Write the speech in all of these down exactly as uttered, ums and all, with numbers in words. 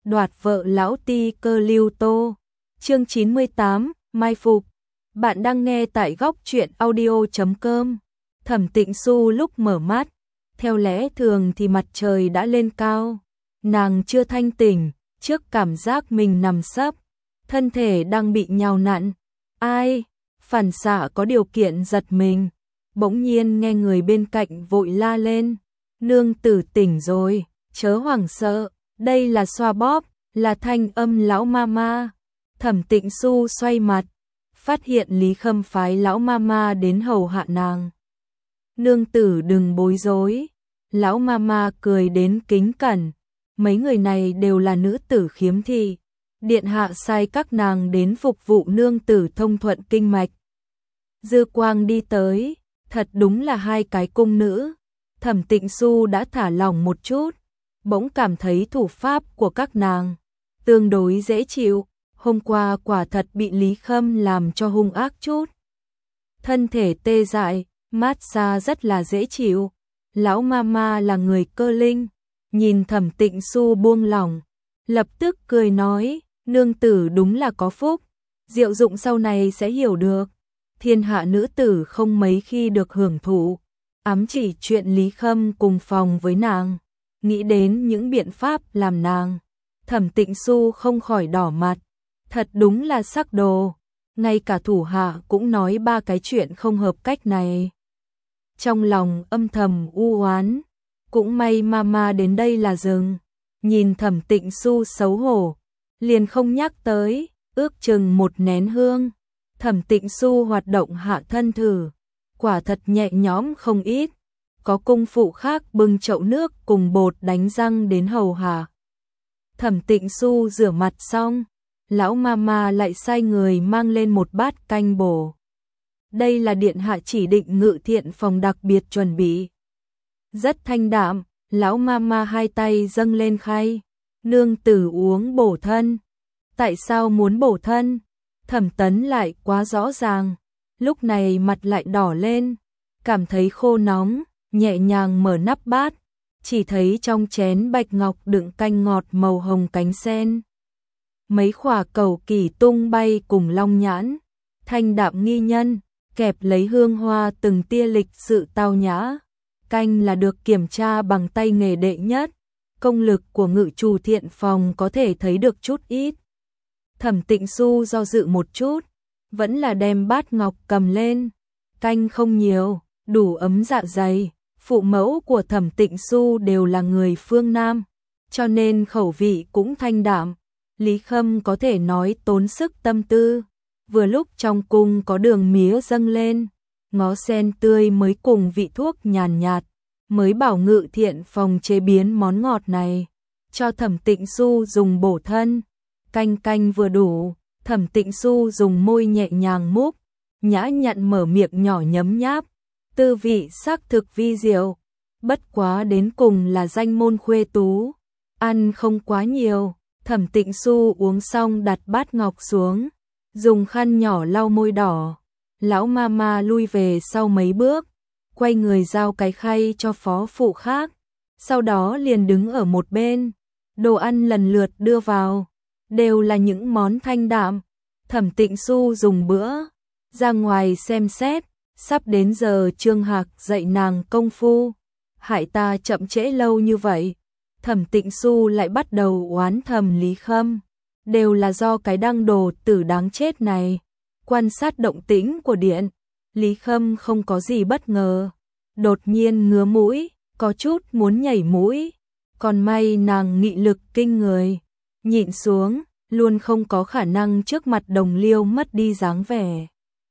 đoạt vợ lão ti cơ Lưu Tô. Chương chín mươi tám, Mai Phục. Bạn đang nghe tại góc truyện audio chấm com. Thẩm Tịnh Xu lúc mở mắt, theo lẽ thường thì mặt trời đã lên cao. Nàng chưa thanh tỉnh, trước cảm giác mình nằm sấp, thân thể đang bị nhào nặn. Ai? Phản xạ có điều kiện giật mình, bỗng nhiên nghe người bên cạnh vội la lên. Nương tử tỉnh rồi, chớ hoảng sợ, đây là xoa bóp, là thanh âm lão mama. Thẩm Tịnh Xu xoay mặt, phát hiện Lý Khâm phái lão mama đến hầu hạ nàng. Nương tử đừng bối rối, lão mama cười đến kính cẩn, mấy người này đều là nữ tử khiếm thị, điện hạ sai các nàng đến phục vụ nương tử thông thuận kinh mạch. Dư Quang đi tới, thật đúng là hai cái cung nữ. Thẩm Tịnh Xu đã thả lỏng một chút, bỗng cảm thấy thủ pháp của các nàng tương đối dễ chịu. Hôm qua quả thật bị Lý Khâm làm cho hung ác chút. Thân thể tê dại, mát xa rất là dễ chịu. Lão mama là người cơ linh, nhìn Thẩm Tịnh Xu buông lỏng, lập tức cười nói, nương tử đúng là có phúc, diệu dụng sau này sẽ hiểu được. Thiên hạ nữ tử không mấy khi được hưởng thụ, ám chỉ chuyện Lý Khâm cùng phòng với nàng, nghĩ đến những biện pháp làm nàng. Thẩm Tịnh Xu không khỏi đỏ mặt, thật đúng là sắc đồ, ngay cả thủ hạ cũng nói ba cái chuyện không hợp cách này. Trong lòng âm thầm u oán, cũng may mama đến đây là dừng, nhìn Thẩm Tịnh Xu xấu hổ, liền không nhắc tới, ước chừng một nén hương. Thẩm Tịnh Xu hoạt động hạ thân thử, quả thật nhẹ nhõm không ít, có cung phụ khác bưng chậu nước cùng bột đánh răng đến hầu hạ. Thẩm Tịnh Xu rửa mặt xong, lão mama lại sai người mang lên một bát canh bổ. Đây là điện hạ chỉ định ngự thiện phòng đặc biệt chuẩn bị. Rất thanh đạm, lão mama hai tay dâng lên khay, nương tử uống bổ thân. Tại sao muốn bổ thân? Thẩm Tấn lại quá rõ ràng, lúc này mặt lại đỏ lên, cảm thấy khô nóng, nhẹ nhàng mở nắp bát, chỉ thấy trong chén bạch ngọc đựng canh ngọt màu hồng cánh sen. Mấy khỏa cầu kỳ tung bay cùng long nhãn, thanh đạm nghi nhân, kẹp lấy hương hoa từng tia lịch sự tao nhã. Canh là được kiểm tra bằng tay nghề đệ nhất, công lực của ngự trù thiện phòng có thể thấy được chút ít. Thẩm Tịnh Xu do dự một chút, vẫn là đem bát ngọc cầm lên. Canh không nhiều, đủ ấm dạ dày. Phụ mẫu của Thẩm Tịnh Xu đều là người phương Nam, cho nên khẩu vị cũng thanh đạm. Lý Khâm có thể nói tốn sức tâm tư. Vừa lúc trong cung có đường mía dâng lên, ngó sen tươi mới cùng vị thuốc nhàn nhạt, mới bảo ngự thiện phòng chế biến món ngọt này, cho Thẩm Tịnh Xu dùng bổ thân. Canh canh vừa đủ, Thẩm Tịnh Xu dùng môi nhẹ nhàng múc, nhã nhặn mở miệng nhỏ nhấm nháp, tư vị sắc thực vi diệu, bất quá đến cùng là danh môn khuê tú, ăn không quá nhiều. Thẩm Tịnh Xu uống xong đặt bát ngọc xuống, dùng khăn nhỏ lau môi đỏ. Lão mama lui về sau mấy bước, quay người giao cái khay cho phó phụ khác, sau đó liền đứng ở một bên. Đồ ăn lần lượt đưa vào, đều là những món thanh đạm. Thẩm Tịnh Xu dùng bữa, ra ngoài xem xét, sắp đến giờ Trương Hạc dạy nàng công phu, hại ta chậm trễ lâu như vậy. Thẩm Tịnh Xu lại bắt đầu oán thầm Lý Khâm, đều là do cái đăng đồ tử đáng chết này. Quan sát động tĩnh của điện, Lý Khâm không có gì bất ngờ, đột nhiên ngứa mũi, có chút muốn nhảy mũi, còn may nàng nghị lực kinh người, nhịn xuống, luôn không có khả năng trước mặt đồng liêu mất đi dáng vẻ.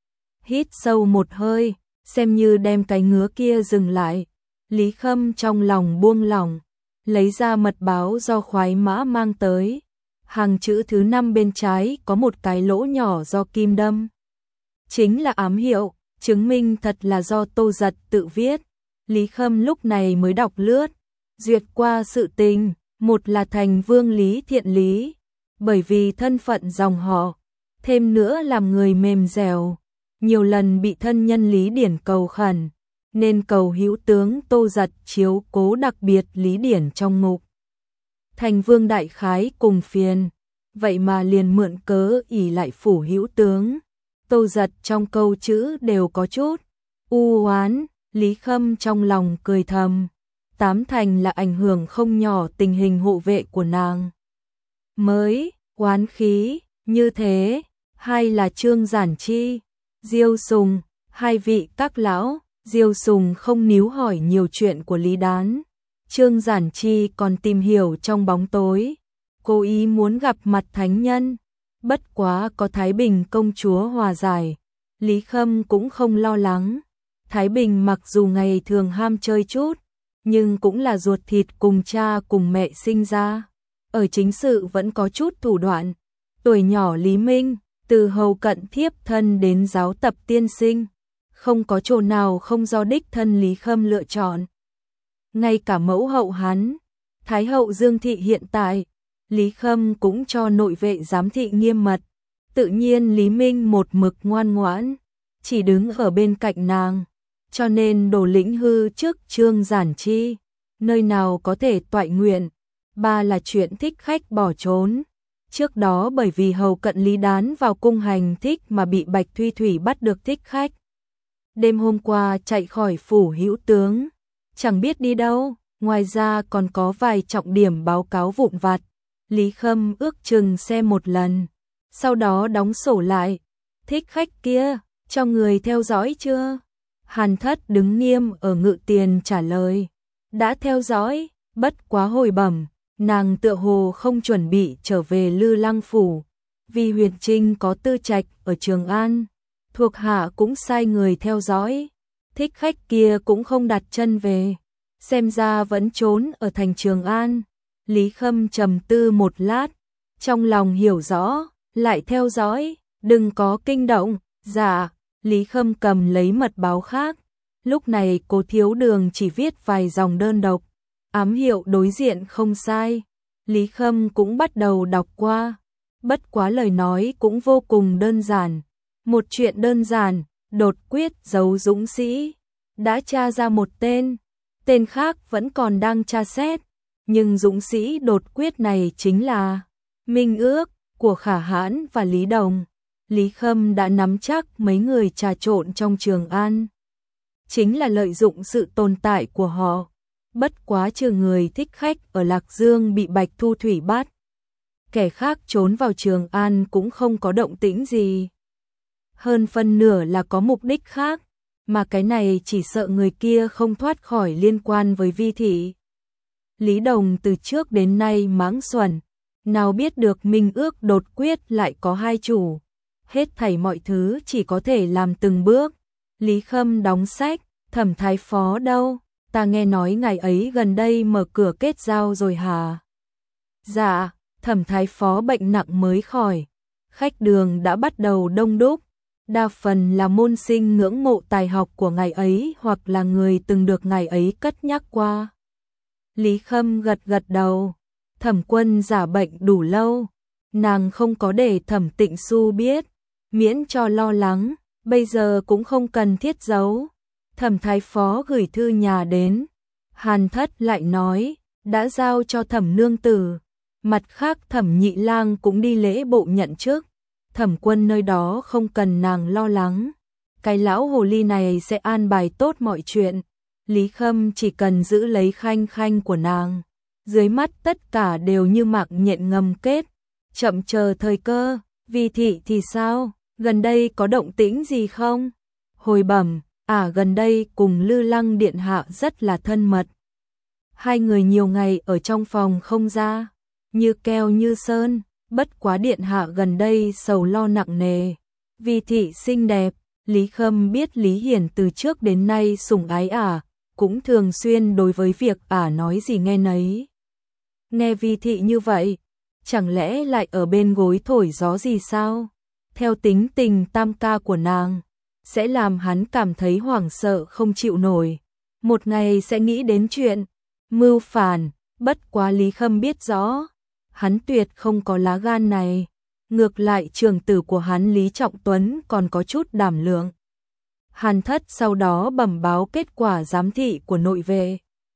Hít sâu một hơi, xem như đem cái ngứa kia dừng lại. Lý Khâm trong lòng buông lỏng, lấy ra mật báo do khoái mã mang tới. Hàng chữ thứ năm bên trái có một cái lỗ nhỏ do kim đâm, chính là ám hiệu, chứng minh thật là do Tô Giật tự viết. Lý Khâm lúc này mới đọc lướt, duyệt qua sự tình, một là thành vương Lý Thiện Lý, bởi vì thân phận dòng họ, thêm nữa làm người mềm dẻo, nhiều lần bị thân nhân Lý Điển cầu khẩn, nên cầu hữu tướng Tô Giật chiếu cố đặc biệt Lý Điển trong ngục. Thành Vương đại khái cùng phiền, vậy mà liền mượn cớ ỷ lại phủ hữu tướng. Tô Giật trong câu chữ đều có chút u oán, Lý Khâm trong lòng cười thầm, tám thành là ảnh hưởng không nhỏ tình hình hộ vệ của nàng. Mới, oán khí, như thế, hay là Trương Giản Chi, Diêu Sùng, hai vị các lão. Diêu Sùng không níu hỏi nhiều chuyện của Lý Đán. Trương Giản Chi còn tìm hiểu trong bóng tối, cố ý muốn gặp mặt thánh nhân. Bất quá có Thái Bình công chúa hòa giải, Lý Khâm cũng không lo lắng. Thái Bình mặc dù ngày thường ham chơi chút, nhưng cũng là ruột thịt cùng cha cùng mẹ sinh ra. Ở chính sự vẫn có chút thủ đoạn. Tuổi nhỏ Lý Minh, từ hầu cận thiếp thân đến giáo tập tiên sinh, không có chỗ nào không do đích thân Lý Khâm lựa chọn. Ngay cả mẫu hậu hắn, Thái hậu Dương Thị hiện tại, Lý Khâm cũng cho nội vệ giám thị nghiêm mật. Tự nhiên Lý Minh một mực ngoan ngoãn, chỉ đứng ở bên cạnh nàng, cho nên đổ lĩnh hư trước Trương Giản Chi, nơi nào có thể toại nguyện. Ba là chuyện thích khách bỏ trốn. Trước đó bởi vì hầu cận Lý Đán vào cung hành thích mà bị Bạch Thuy Thủy bắt được thích khách. Đêm hôm qua chạy khỏi phủ hữu tướng, chẳng biết đi đâu, ngoài ra còn có vài trọng điểm báo cáo vụn vặt. Lý Khâm ước chừng xem một lần, sau đó đóng sổ lại. Thích khách kia, cho người theo dõi chưa? Hàn Thất đứng nghiêm ở ngự tiền trả lời. Đã theo dõi, bất quá hồi bẩm, nàng tựa hồ không chuẩn bị trở về Lư Lăng phủ. Vì Huyền Trinh có tư trạch ở Trường An, thuộc hạ cũng sai người theo dõi. Thích khách kia cũng không đặt chân về, xem ra vẫn trốn ở thành Trường An. Lý Khâm trầm tư một lát, trong lòng hiểu rõ, lại theo dõi, đừng có kinh động. Dạ. Lý Khâm cầm lấy mật báo khác. Lúc này Cố Thiếu Đường chỉ viết vài dòng đơn độc, ám hiệu đối diện không sai. Lý Khâm cũng bắt đầu đọc qua, bất quá lời nói cũng vô cùng đơn giản. Một chuyện đơn giản, đột quyết giấu dũng sĩ, đã tra ra một tên, tên khác vẫn còn đang tra xét, nhưng dũng sĩ đột quyết này chính là minh ước của Khả Hãn và Lý Đồng. Lý Khâm đã nắm chắc mấy người trà trộn trong Trường An chính là lợi dụng sự tồn tại của họ. Bất quá trừ người thích khách ở Lạc Dương bị Bạch Thu Thủy bắt, kẻ khác trốn vào Trường An cũng không có động tĩnh gì. Hơn phân nửa là có mục đích khác, mà cái này chỉ sợ người kia không thoát khỏi liên quan với Vi Thị. Lý Đồng từ trước đến nay mãng xuẩn, nào biết được minh ước đột quyết lại có hai chủ. Hết thảy mọi thứ chỉ có thể làm từng bước. Lý Khâm đóng sách. Thẩm Thái Phó đâu? Ta nghe nói ngày ấy gần đây mở cửa kết giao rồi hả? Dạ, Thẩm Thái Phó bệnh nặng mới khỏi. Khách đường đã bắt đầu đông đúc, đa phần là môn sinh ngưỡng mộ tài học của ngài ấy hoặc là người từng được ngài ấy cất nhắc qua. Lý Khâm gật gật đầu. Thẩm Quân giả bệnh đủ lâu, nàng không có để Thẩm Tịnh Xu biết, miễn cho lo lắng, bây giờ cũng không cần thiết giấu. Thẩm Thái Phó gửi thư nhà đến, Hàn Thất lại nói, đã giao cho Thẩm Nương Tử. Mặt khác Thẩm Nhị Lang cũng đi lễ bộ nhận chức, Thẩm Quân nơi đó không cần nàng lo lắng. Cái lão hồ ly này sẽ an bài tốt mọi chuyện, Lý Khâm chỉ cần giữ lấy Khanh Khanh của nàng. Dưới mắt tất cả đều như mạng nhện ngầm kết, chậm chờ thời cơ. Vi Thị thì sao? Gần đây có động tĩnh gì không? Hồi bẩm, à gần đây cùng Lư Lăng Điện Hạ rất là thân mật. Hai người nhiều ngày ở trong phòng không ra, như keo như sơn, bất quá Điện Hạ gần đây sầu lo nặng nề. Vi Thị xinh đẹp, Lý Khâm biết Lý Hiển từ trước đến nay sủng ái ả, cũng thường xuyên đối với việc ả nói gì nghe nấy. Nghe Vi Thị như vậy, chẳng lẽ lại ở bên gối thổi gió gì sao? Theo tính tình tam ca của nàng, sẽ làm hắn cảm thấy hoảng sợ không chịu nổi. Một ngày sẽ nghĩ đến chuyện mưu phản, bất quá Lý Khâm biết rõ, hắn tuyệt không có lá gan này. Ngược lại trưởng tử của hắn Lý Trọng Tuấn còn có chút đảm lượng. Hàn Thất sau đó bẩm báo kết quả giám thị của nội vệ.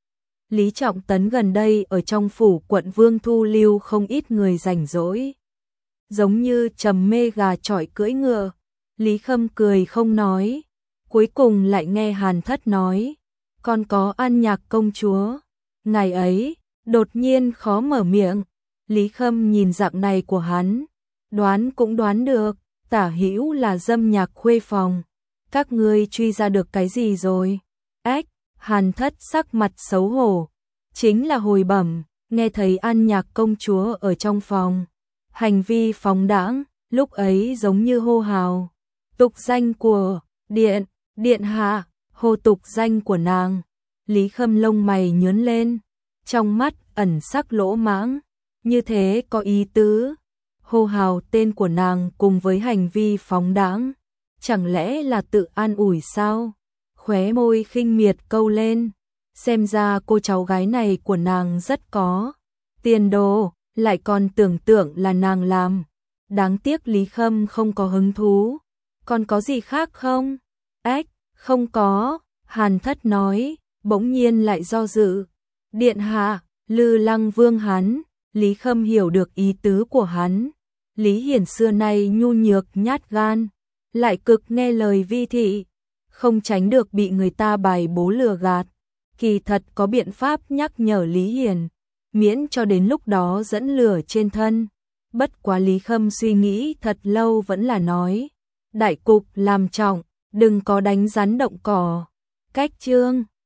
Lý Trọng Tấn gần đây ở trong phủ quận Vương thu lưu không ít người rảnh rỗi. Giống như trầm mê gà chọi cưỡi ngựa, Lý Khâm cười không nói, cuối cùng lại nghe Hàn Thất nói, còn có An Nhạc công chúa. Ngày ấy, đột nhiên khó mở miệng, Lý Khâm nhìn dạng này của hắn, đoán cũng đoán được, tả hữu là dâm nhạc khuê phòng. Các ngươi truy ra được cái gì rồi? Ách, Hàn Thất sắc mặt xấu hổ, chính là hồi bẩm, nghe thấy An Nhạc công chúa ở trong phòng. Hành vi phóng đãng, lúc ấy giống như hô hào. Tục danh của điện, điện hạ, hô tục danh của nàng. Lý Khâm lông mày nhướng lên, trong mắt ẩn sắc lỗ mãng, như thế có ý tứ. Hô hào tên của nàng cùng với hành vi phóng đãng, chẳng lẽ là tự an ủi sao? Khóe môi khinh miệt câu lên, xem ra cô cháu gái này của nàng rất có tiền đồ, lại còn tưởng tượng là nàng làm. Đáng tiếc Lý Khâm không có hứng thú. Còn có gì khác không? Ách, không có, Hàn Thất nói, bỗng nhiên lại do dự. Điện hạ, Lư Lăng Vương hắn. Lý Khâm hiểu được ý tứ của hắn. Lý Hiển xưa nay nhu nhược nhát gan, lại cực nghe lời vi thị, không tránh được bị người ta bài bố lừa gạt. Kỳ thật có biện pháp nhắc nhở Lý Hiển, miễn cho đến lúc đó dẫn lửa trên thân. Bất quá Lý Khâm suy nghĩ thật lâu vẫn là nói, đại cục làm trọng, đừng có đánh rắn động cỏ. Cách chương